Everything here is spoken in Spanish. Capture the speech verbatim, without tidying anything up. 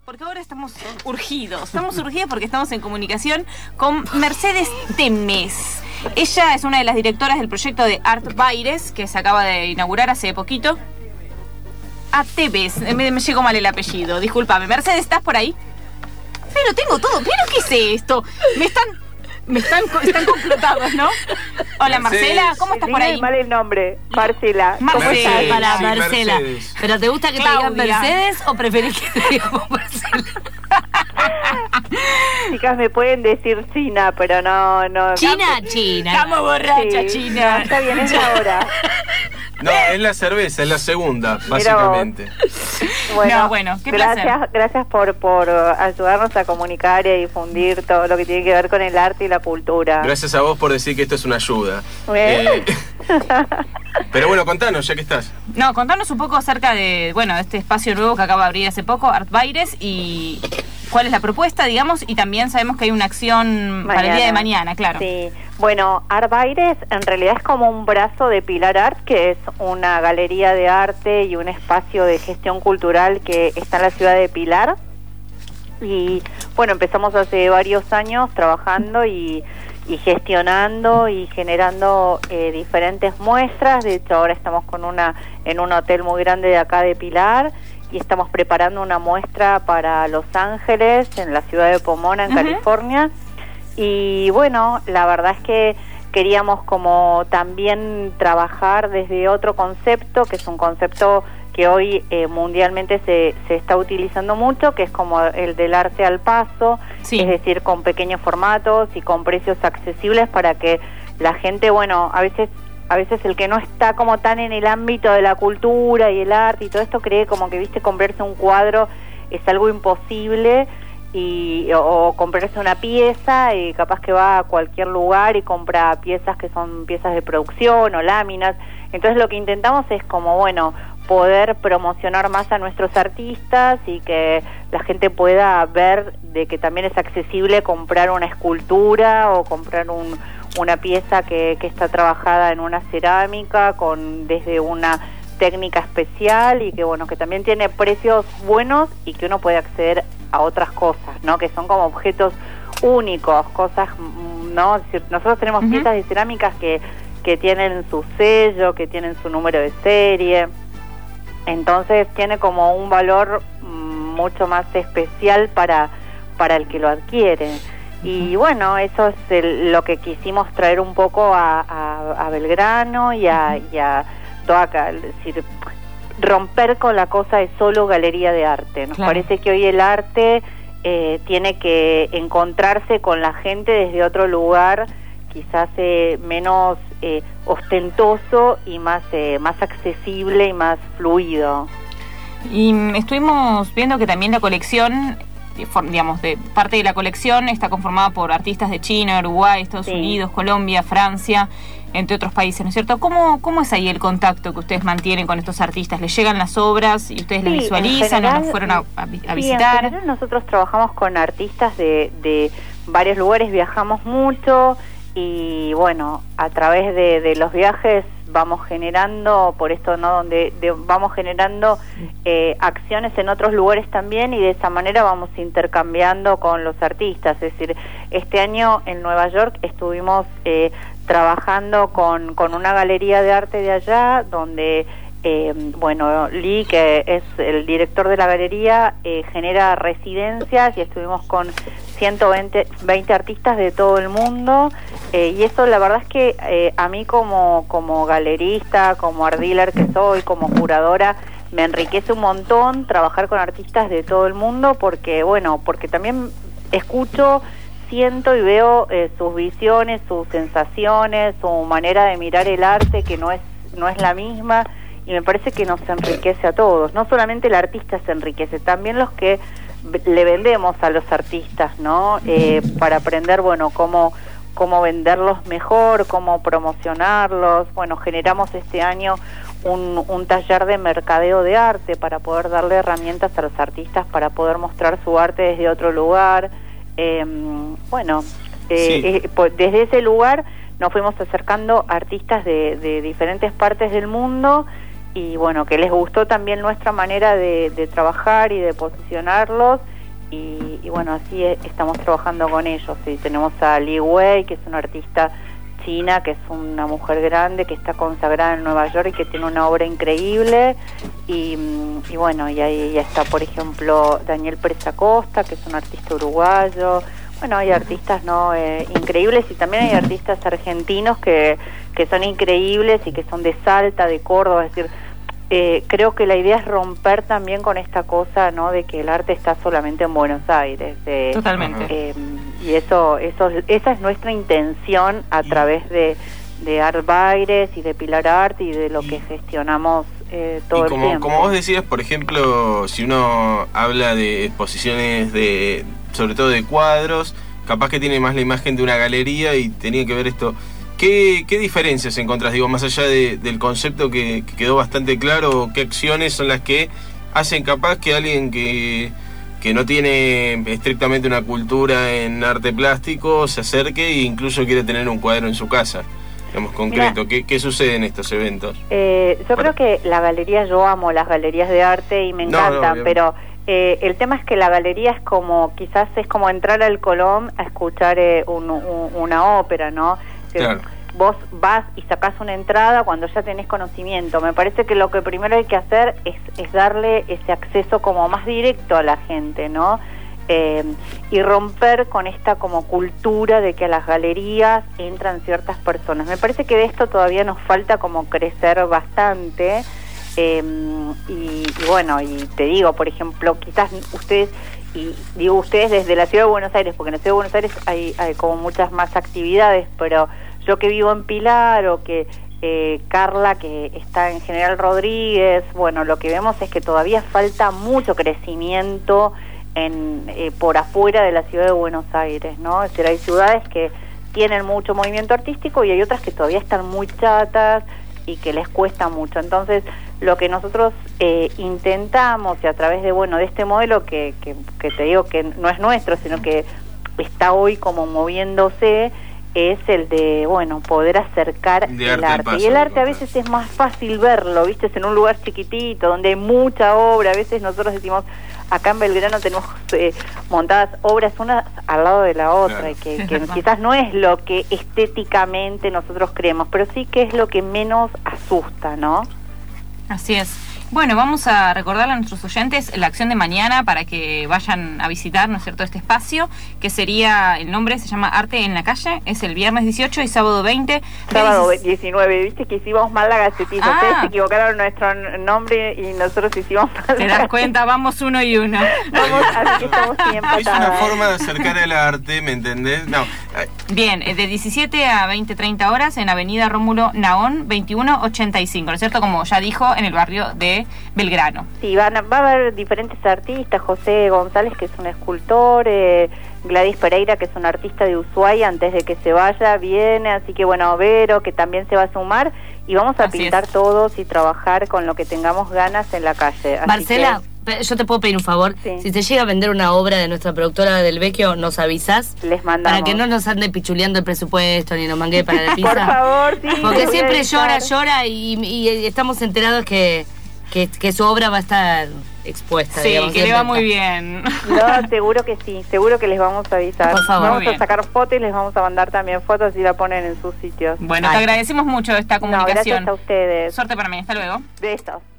Porque ahora estamos urgidos, estamos urgidos porque estamos en comunicación con Mercedes Temes. Ella es una de las directoras del proyecto de Art Baires, que se acaba de inaugurar hace poquito. Ah, Temes, me, me llegó mal el apellido, discúlpame. Mercedes, ¿estás por ahí? Pero tengo todo, ¿pero qué es esto? Me están... Me están, están complotados, ¿no? Hola, Marcela, ¿cómo estás por ahí? mal el nombre, Marcela. Marcela, para sí, Marcela. Mercedes. ¿Pero te gusta que Claudia. te digan Mercedes o preferís que te digamos Marcela? Chicas, me pueden decir China, pero no... no China, China. Estamos borracha, Sí, China. no, está bien, es la hora. No, es la cerveza, es la segunda, básicamente. Bueno, No, bueno, qué gracias, placer. gracias por, por ayudarnos a comunicar y a difundir todo lo que tiene que ver con el arte y la cultura. Gracias a vos por decir que esto es una ayuda. Bien. Eh, pero bueno, contanos, ya que estás. No, contanos un poco acerca de, bueno, este espacio nuevo que acaba de abrir hace poco, Art Baires, y cuál es la propuesta, digamos, y también sabemos que hay una acción para el día de mañana, claro. Sí, bueno, Art Baires en realidad es como un brazo de Pilar Art, que es una galería de arte y un espacio de gestión cultural que está en la ciudad de Pilar. Y bueno, empezamos hace varios años trabajando y, y gestionando y generando eh, diferentes muestras. De hecho, ahora estamos con una en un hotel muy grande de acá de Pilar y estamos preparando una muestra para Los Ángeles, en la ciudad de Pomona, en uh-huh. California. Y bueno, la verdad es que queríamos como también trabajar desde otro concepto, que es un concepto que hoy eh, mundialmente se, se está utilizando mucho, que es como el del arte al paso, sí. Es decir, con pequeños formatos y con precios accesibles para que la gente, bueno, a veces a veces el que no está como tan en el ámbito de la cultura y el arte y todo esto cree como que, viste, comprarse un cuadro es algo imposible, y o, o comprarse una pieza y capaz que va a cualquier lugar y compra piezas que son piezas de producción o láminas. Entonces lo que intentamos es como, bueno, poder promocionar más a nuestros artistas y que la gente pueda ver de que también es accesible comprar una escultura o comprar un, una pieza que, que está trabajada en una cerámica con desde una técnica especial y que, bueno, que también tiene precios buenos y que uno puede acceder a otras cosas, ¿no? Que son como objetos únicos, cosas, ¿no? Es decir, nosotros tenemos uh-huh. piezas de cerámicas que, que tienen su sello, que tienen su número de serie, entonces tiene como un valor mm, mucho más especial para, para el que lo adquiere. Y bueno, eso es el, lo que quisimos traer un poco a, a, a Belgrano y a, y a toda acá, es decir, romper con la cosa de solo galería de arte. Nos claro. parece que hoy el arte eh, tiene que encontrarse con la gente desde otro lugar, quizás eh, menos eh, ostentoso y más eh, más accesible y más fluido. Y estuvimos viendo que también la colección, digamos, de parte de la colección está conformada por artistas de China, Uruguay, Estados sí. Unidos, Colombia, Francia, entre otros países, ¿no es cierto? ¿Cómo, cómo es ahí el contacto que ustedes mantienen con estos artistas? ¿Les llegan las obras y ustedes sí, las visualizan general, o nos fueron a, a, a sí, visitar? En general nosotros trabajamos con artistas de, de varios lugares, viajamos mucho y bueno, a través de, de los viajes vamos generando, por esto, ¿no? Donde de, vamos generando eh, acciones en otros lugares también y de esa manera vamos intercambiando con los artistas. Es decir, este año en Nueva York estuvimos eh, trabajando con, con una galería de arte de allá, donde, eh, bueno, Lee, que es el director de la galería, eh, genera residencias y estuvimos con ciento veinte artistas de todo el mundo, eh, y eso la verdad es que eh, a mí como, como galerista, como art dealer que soy, como curadora, me enriquece un montón trabajar con artistas de todo el mundo porque, bueno, porque también escucho, siento y veo eh, sus visiones, sus sensaciones, su manera de mirar el arte que no es, no es la misma, y me parece que nos enriquece a todos. No solamente el artista se enriquece, también los que le vendemos a los artistas, ¿no? Eh, para aprender, bueno, cómo, cómo venderlos mejor, cómo promocionarlos. Bueno, generamos este año un, un taller de mercadeo de arte para poder darle herramientas a los artistas para poder mostrar su arte desde otro lugar. Eh, bueno, eh, sí. eh, pues desde ese lugar nos fuimos acercando a artistas de, de diferentes partes del mundo y bueno, que les gustó también nuestra manera de, de trabajar y de posicionarlos y, y bueno, así es, estamos trabajando con ellos. Y tenemos a Li Wei, que es una artista china, que es una mujer grande, que está consagrada en Nueva York y que tiene una obra increíble. Y, y bueno, y ahí ya está, por ejemplo, Daniel Pérez Acosta, que es un artista uruguayo. Bueno, hay artistas no eh, increíbles, y también hay artistas argentinos que, que son increíbles y que son de Salta, de Córdoba. Es decir, eh, creo que la idea es romper también con esta cosa, ¿no?, de que el arte está solamente en Buenos Aires. Eh, Totalmente. Eh, y eso, eso, esa es nuestra intención a través de, de Art Baires y de Pilar Art y de lo que gestionamos eh, todo y como, el tiempo. como vos decías, por ejemplo, si uno habla de exposiciones de, sobre todo de cuadros, capaz que tiene más la imagen de una galería y tenía que ver esto. ¿Qué, qué diferencias encontrás, digo, más allá de, del concepto que, que quedó bastante claro? ¿Qué acciones son las que hacen capaz que alguien que, que no tiene estrictamente una cultura en arte plástico se acerque e incluso quiere tener un cuadro en su casa? Digamos, concreto, ¿qué, ¿qué sucede en estos eventos? Eh, yo Para... creo que la galería, yo amo las galerías de arte y me encantan, no, no, pero eh, el tema es que la galería es como, quizás es como entrar al Colón a escuchar eh, un, un, una ópera, ¿no? Claro. Vos vas y sacás una entrada cuando ya tenés conocimiento. Me parece que lo que primero hay que hacer es, es darle ese acceso como más directo a la gente, ¿no? Eh, y romper con esta como cultura de que a las galerías entran ciertas personas. Me parece que de esto todavía nos falta como crecer bastante. Eh, y, y bueno, y te digo, por ejemplo, quizás ustedes, y digo ustedes desde la Ciudad de Buenos Aires, porque en la Ciudad de Buenos Aires hay, hay como muchas más actividades, pero yo que vivo en Pilar, o que eh, Carla, que está en General Rodríguez, bueno, lo que vemos es que todavía falta mucho crecimiento en eh, por afuera de la Ciudad de Buenos Aires, ¿no? Es decir, hay ciudades que tienen mucho movimiento artístico y hay otras que todavía están muy chatas y que les cuesta mucho. Entonces, lo que nosotros eh, intentamos, y a través de, bueno, de este modelo que, que, que te digo que no es nuestro, sino que está hoy como moviéndose, es el de, bueno, poder acercar de el arte. arte. Paso, y el arte a veces es más fácil verlo, ¿viste? Es en un lugar chiquitito, donde hay mucha obra. A veces nosotros decimos, acá en Belgrano tenemos eh, montadas obras una al lado de la otra, Claro. y que, que quizás no es lo que estéticamente nosotros creemos, pero sí que es lo que menos asusta, ¿no? Así es. Bueno, vamos a recordarle a nuestros oyentes la acción de mañana para que vayan a visitar, ¿no es cierto?, este espacio, que sería, el nombre se llama Arte en la Calle, es el viernes dieciocho y sábado veinte. Sábado diecinueve, viste que hicimos mal la gacetilla, Ah. ustedes se equivocaron nuestro nombre y nosotros hicimos mal. ¿Te das cuenta? Vamos uno y uno. Vamos, así que estamos bien Es una empatadas. forma de acercar el arte, ¿me entendés? No. Bien, eh, de diecisiete a veinte treinta horas en Avenida Rómulo Naón, veintiuno ochenta y cinco, ¿no es cierto? Como ya dijo, en el barrio de Belgrano. Sí, van a, va a haber diferentes artistas, José González, que es un escultor, eh, Gladys Pereira, que es un artista de Ushuaia, antes de que se vaya, viene, así que bueno, Vero, que también se va a sumar, y vamos a Así pintar es. todos y trabajar con lo que tengamos ganas en la calle. Así Marcela, que pe- yo te puedo pedir un favor. Sí. Si te llega a vender una obra de nuestra productora del Vecchio, nos avisás. les mandamos. Para que no nos ande pichuleando el presupuesto ni nos mangue para la pizza. Por favor, sí. Porque les voy a siempre avisar. llora, llora y, y estamos enterados que, que, que su obra va a estar expuesta. Sí, digamos, que le va siempre muy está. bien. No, seguro que sí, seguro que les vamos a avisar. Por favor. Vamos Muy bien. a sacar fotos y les vamos a mandar también fotos y la ponen en sus sitios. Bueno, Ay. te agradecemos mucho esta No, comunicación. gracias a ustedes. Suerte para mí, hasta luego. Besos.